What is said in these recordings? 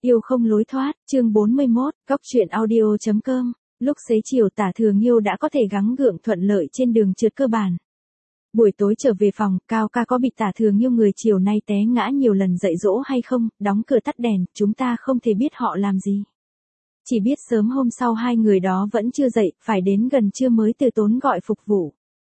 Yêu không lối thoát, chương 41, góc truyện audio.com. Lúc xế chiều Tả Thừa Nghiêu đã có thể gắng gượng thuận lợi trên đường trượt cơ bản. Buổi tối trở về phòng, Cao ca có bị Tả Thừa Nghiêu người chiều nay té ngã nhiều lần dạy dỗ hay không, đóng cửa tắt đèn, chúng ta không thể biết họ làm gì. Chỉ biết sớm hôm sau hai người đó vẫn chưa dậy, phải đến gần trưa mới từ tốn gọi phục vụ.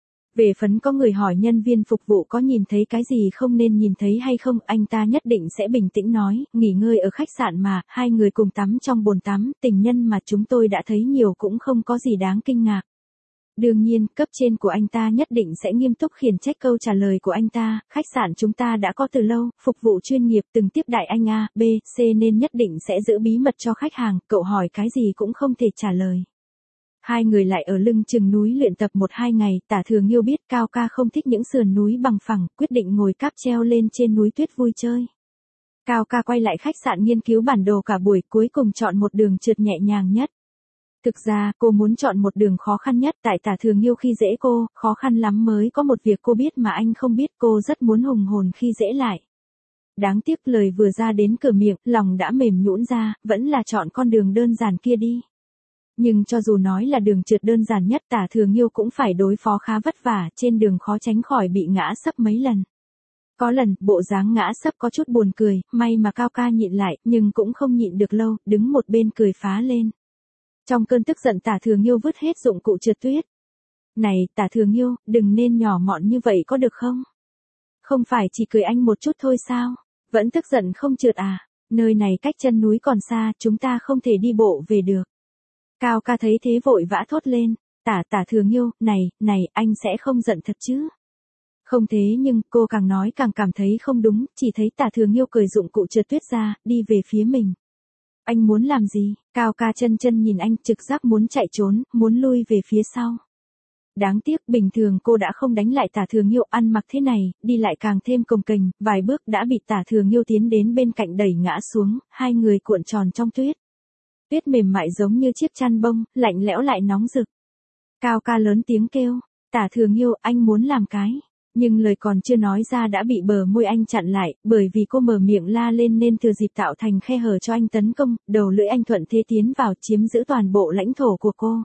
Về Phấn có người hỏi nhân viên phục vụ có nhìn thấy cái gì không nên nhìn thấy hay không, anh ta nhất định sẽ bình tĩnh nói, nghỉ ngơi ở khách sạn mà, hai người cùng tắm trong bồn tắm, tình nhân mà chúng tôi đã thấy nhiều cũng không có gì đáng kinh ngạc. Đương nhiên, cấp trên của anh ta nhất định sẽ nghiêm túc khiển trách câu trả lời của anh ta, khách sạn chúng ta đã có từ lâu, phục vụ chuyên nghiệp từng tiếp đại anh A, B, C nên nhất định sẽ giữ bí mật cho khách hàng, cậu hỏi cái gì cũng không thể trả lời. Hai người lại ở lưng chừng núi luyện tập 1-2 ngày, Tả Thừa Nghiêu biết Cao ca không thích những sườn núi bằng phẳng, quyết định ngồi cáp treo lên trên núi tuyết vui chơi. Cao ca quay lại khách sạn nghiên cứu bản đồ cả buổi, cuối cùng chọn một đường trượt nhẹ nhàng nhất. Thực ra, cô muốn chọn một đường khó khăn nhất, tại Tả Thừa Nghiêu khi dễ cô, khó khăn lắm mới có một việc cô biết mà anh không biết, cô rất muốn hùng hồn khi dễ lại. Đáng tiếc lời vừa ra đến cửa miệng, lòng đã mềm nhũn ra, vẫn là chọn con đường đơn giản kia đi. Nhưng cho dù nói là đường trượt đơn giản nhất, Tả Thừa Nghiêu cũng phải đối phó khá vất vả, trên đường khó tránh khỏi bị ngã sấp mấy lần. Có lần, bộ dáng ngã sấp có chút buồn cười, may mà Cao ca nhịn lại, nhưng cũng không nhịn được lâu, đứng một bên cười phá lên. Trong cơn tức giận Tả Thừa Nghiêu vứt hết dụng cụ trượt tuyết. Này, Tả Thừa Nghiêu, đừng nên nhỏ mọn như vậy có được không? Không phải chỉ cười anh một chút thôi sao? Vẫn tức giận không trượt à? Nơi này cách chân núi còn xa, chúng ta không thể đi bộ về được. Cao ca thấy thế vội vã thốt lên, Tả Thừa Nghiêu, này, anh sẽ không giận thật chứ? Không thế nhưng, cô càng nói càng cảm thấy không đúng, chỉ thấy Tả Thừa Nghiêu cởi dụng cụ trượt tuyết ra, đi về phía mình. Anh muốn làm gì? Cao ca chân nhìn anh, trực giác muốn chạy trốn, muốn lui về phía sau. Đáng tiếc, bình thường cô đã không đánh lại Tả Thừa Nghiêu, ăn mặc thế này, đi lại càng thêm cồng kềnh, vài bước đã bị Tả Thừa Nghiêu tiến đến bên cạnh đẩy ngã xuống, hai người cuộn tròn trong tuyết. Tuyết mềm mại giống như chiếc chăn bông, lạnh lẽo lại nóng rực. Cao ca lớn tiếng kêu, Tả Thừa Nghiêu, anh muốn làm cái. Nhưng lời còn chưa nói ra đã bị bờ môi anh chặn lại, bởi vì cô mở miệng la lên nên thừa dịp tạo thành khe hở cho anh tấn công, đầu lưỡi anh thuận thế tiến vào chiếm giữ toàn bộ lãnh thổ của cô.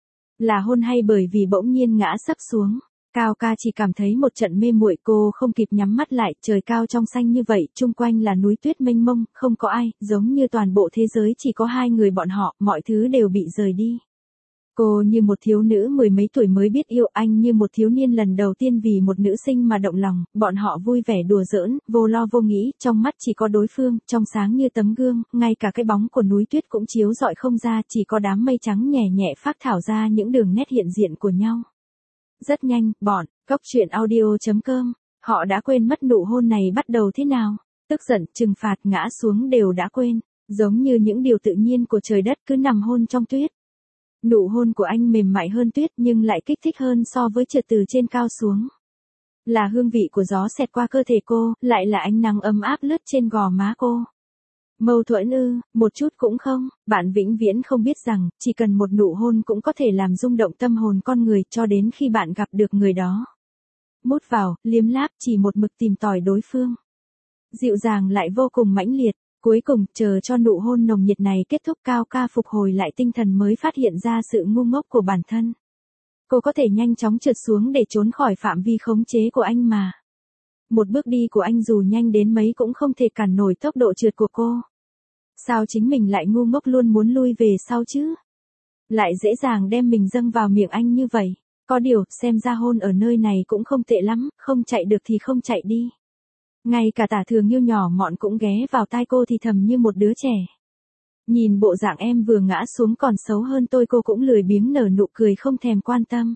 Là hôn hay bởi vì bỗng nhiên ngã sấp xuống. Cao ca chỉ cảm thấy một trận mê muội, cô không kịp nhắm mắt lại, trời cao trong xanh như vậy, chung quanh là núi tuyết mênh mông, không có ai, giống như toàn bộ thế giới chỉ có hai người bọn họ, mọi thứ đều bị rời đi. Cô như một thiếu nữ 10 mấy tuổi mới biết yêu, anh như một thiếu niên lần đầu tiên vì một nữ sinh mà động lòng, bọn họ vui vẻ đùa giỡn, vô lo vô nghĩ, trong mắt chỉ có đối phương, trong sáng như tấm gương, ngay cả cái bóng của núi tuyết cũng chiếu rọi không ra, chỉ có đám mây trắng nhẹ nhẹ phác thảo ra những đường nét hiện diện của nhau. Rất nhanh, bọn, góc truyện audio.com, họ đã quên mất nụ hôn này bắt đầu thế nào, tức giận, trừng phạt, ngã xuống đều đã quên, giống như những điều tự nhiên của trời đất cứ nằm hôn trong tuyết. Nụ hôn của anh mềm mại hơn tuyết nhưng lại kích thích hơn so với trượt từ trên cao xuống. Là hương vị của gió xẹt qua cơ thể cô, lại là ánh nắng ấm áp lướt trên gò má cô. Mâu thuẫn ư, một chút cũng không, bạn vĩnh viễn không biết rằng, chỉ cần một nụ hôn cũng có thể làm rung động tâm hồn con người cho đến khi bạn gặp được người đó. Mút vào, liếm láp, chỉ một mực tìm tòi đối phương. Dịu dàng lại vô cùng mãnh liệt. Cuối cùng, chờ cho nụ hôn nồng nhiệt này kết thúc, Cao ca phục hồi lại tinh thần mới phát hiện ra sự ngu ngốc của bản thân. Cô có thể nhanh chóng trượt xuống để trốn khỏi phạm vi khống chế của anh mà. Một bước đi của anh dù nhanh đến mấy cũng không thể cản nổi tốc độ trượt của cô. Sao chính mình lại ngu ngốc luôn muốn lui về sau chứ? Lại dễ dàng đem mình dâng vào miệng anh như vậy. Có điều, xem ra hôn ở nơi này cũng không tệ lắm, không chạy được thì không chạy đi. Ngay cả Tả Thừa Nghiêu nhỏ mọn cũng ghé vào tai cô thì thầm như một đứa trẻ. Nhìn bộ dạng em vừa ngã xuống còn xấu hơn tôi, cô cũng lười biếng nở nụ cười không thèm quan tâm.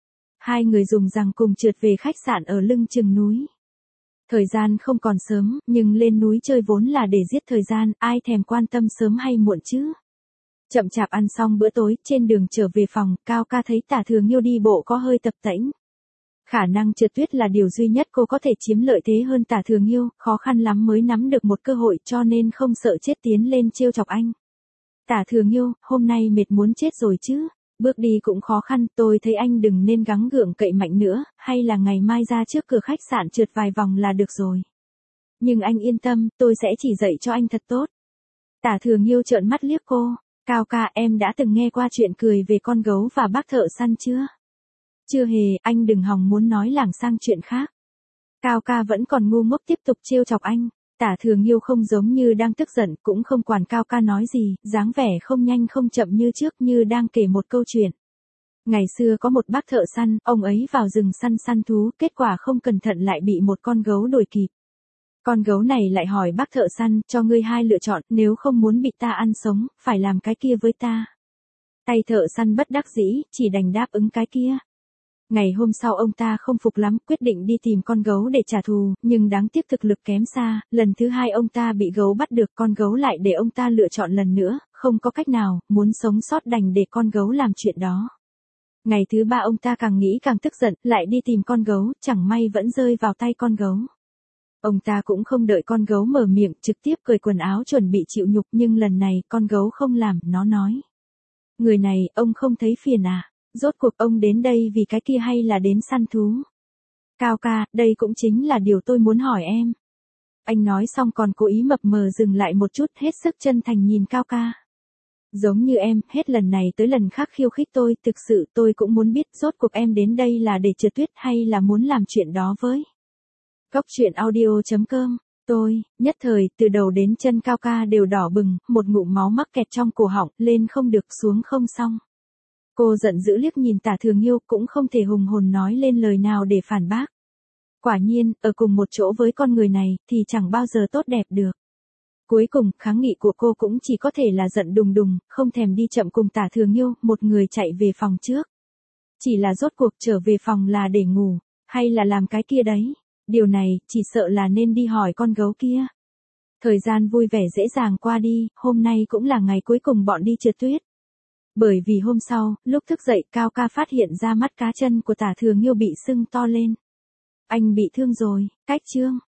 Hai người dùng rằng cùng trượt về khách sạn ở lưng chừng núi. Thời gian không còn sớm, nhưng lên núi chơi vốn là để giết thời gian, ai thèm quan tâm sớm hay muộn chứ. Chậm chạp ăn xong bữa tối, trên đường trở về phòng, Cao ca thấy Tả Thừa Nghiêu đi bộ có hơi tập tễnh. Khả năng trượt tuyết là điều duy nhất cô có thể chiếm lợi thế hơn Tả Thừa Nghiêu, khó khăn lắm mới nắm được một cơ hội cho nên không sợ chết tiến lên trêu chọc anh. Tả Thừa Nghiêu, hôm nay mệt muốn chết rồi chứ, bước đi cũng khó khăn, tôi thấy anh đừng nên gắng gượng cậy mạnh nữa, hay là ngày mai ra trước cửa khách sạn trượt vài vòng là được rồi. Nhưng anh yên tâm, tôi sẽ chỉ dạy cho anh thật tốt. Tả Thừa Nghiêu trợn mắt liếc cô. Cao ca, em đã từng nghe qua chuyện cười về con gấu và bác thợ săn chưa? Chưa hề, anh đừng hòng muốn nói lảng sang chuyện khác. Cao ca vẫn còn ngu ngốc tiếp tục trêu chọc anh. Tả Thừa Nghiêu không giống như đang tức giận, cũng không quản Cao ca nói gì, dáng vẻ không nhanh không chậm như trước, như đang kể một câu chuyện. Ngày xưa có một bác thợ săn, ông ấy vào rừng săn thú, kết quả không cẩn thận lại bị một con gấu đuổi kịp. Con gấu này lại hỏi bác thợ săn, cho ngươi hai lựa chọn, nếu không muốn bị ta ăn sống, phải làm cái kia với ta. Tay thợ săn bất đắc dĩ, chỉ đành đáp ứng cái kia. Ngày hôm sau ông ta không phục lắm, quyết định đi tìm con gấu để trả thù, nhưng đáng tiếc thực lực kém xa, lần thứ hai ông ta bị gấu bắt được, con gấu lại để ông ta lựa chọn lần nữa, không có cách nào, muốn sống sót đành để con gấu làm chuyện đó. Ngày thứ ba ông ta càng nghĩ càng tức giận, lại đi tìm con gấu, chẳng may vẫn rơi vào tay con gấu. Ông ta cũng không đợi con gấu mở miệng, trực tiếp cởi quần áo chuẩn bị chịu nhục, nhưng lần này con gấu không làm, nó nói. Người này, ông không thấy phiền à? Rốt cuộc ông đến đây vì cái kia hay là đến săn thú? Cao ca, đây cũng chính là điều tôi muốn hỏi em. Anh nói xong còn cố ý mập mờ dừng lại một chút, hết sức chân thành nhìn Cao ca. Giống như em, hết lần này tới lần khác khiêu khích tôi, thực sự tôi cũng muốn biết rốt cuộc em đến đây là để trượt tuyết hay là muốn làm chuyện đó với. Cốc truyện audio.com. Tôi, nhất thời, từ đầu đến chân Cao ca đều đỏ bừng, một ngụm máu mắc kẹt trong cổ họng, lên không được xuống không xong. Cô giận dữ liếc nhìn Tả Thừa Nghiêu, cũng không thể hùng hồn nói lên lời nào để phản bác. Quả nhiên, ở cùng một chỗ với con người này, thì chẳng bao giờ tốt đẹp được. Cuối cùng, kháng nghị của cô cũng chỉ có thể là giận đùng đùng, không thèm đi chậm cùng Tả Thừa Nghiêu, một người chạy về phòng trước. Chỉ là rốt cuộc trở về phòng là để ngủ, hay là làm cái kia đấy. Điều này, chỉ sợ là nên đi hỏi con gấu kia. Thời gian vui vẻ dễ dàng qua đi, hôm nay cũng là ngày cuối cùng bọn đi trượt tuyết. Bởi vì hôm sau, lúc thức dậy Cao ca phát hiện ra mắt cá chân của Tả Thừa Nghiêu bị sưng to lên. Anh bị thương rồi, cách chương.